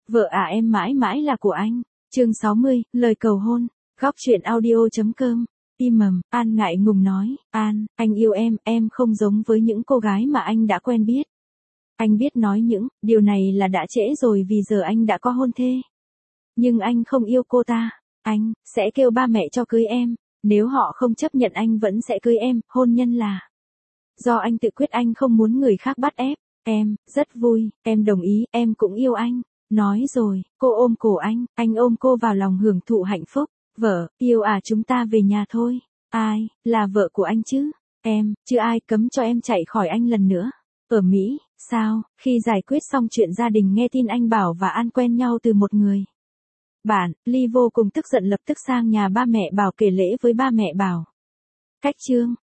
Vợ à em mãi mãi là của anh. Chương 60, lời cầu hôn. Góc truyện audio.com. Mầm, An ngại ngùng nói, An, anh yêu em không giống với những cô gái mà anh đã quen biết. Anh biết nói những điều này là đã trễ rồi vì giờ anh đã có hôn thê. Nhưng anh không yêu cô ta. Anh sẽ kêu ba mẹ cho cưới em. Nếu họ không chấp nhận anh vẫn sẽ cưới em. Hôn nhân là do anh tự quyết, anh không muốn người khác bắt ép. Em rất vui, em đồng ý, em cũng yêu anh. Nói rồi, cô ôm cổ anh ôm cô vào lòng hưởng thụ hạnh phúc. Vợ, yêu à, chúng ta về nhà thôi. Ai, là vợ của anh chứ? Em, chứ ai cấm cho em chạy khỏi anh lần nữa. Ở Mỹ, sao, khi giải quyết xong chuyện gia đình nghe tin anh Bảo và An quen nhau từ một người bạn, Ly vô cùng tức giận, lập tức sang nhà ba mẹ Bảo kể lễ với ba mẹ Bảo. Cách chương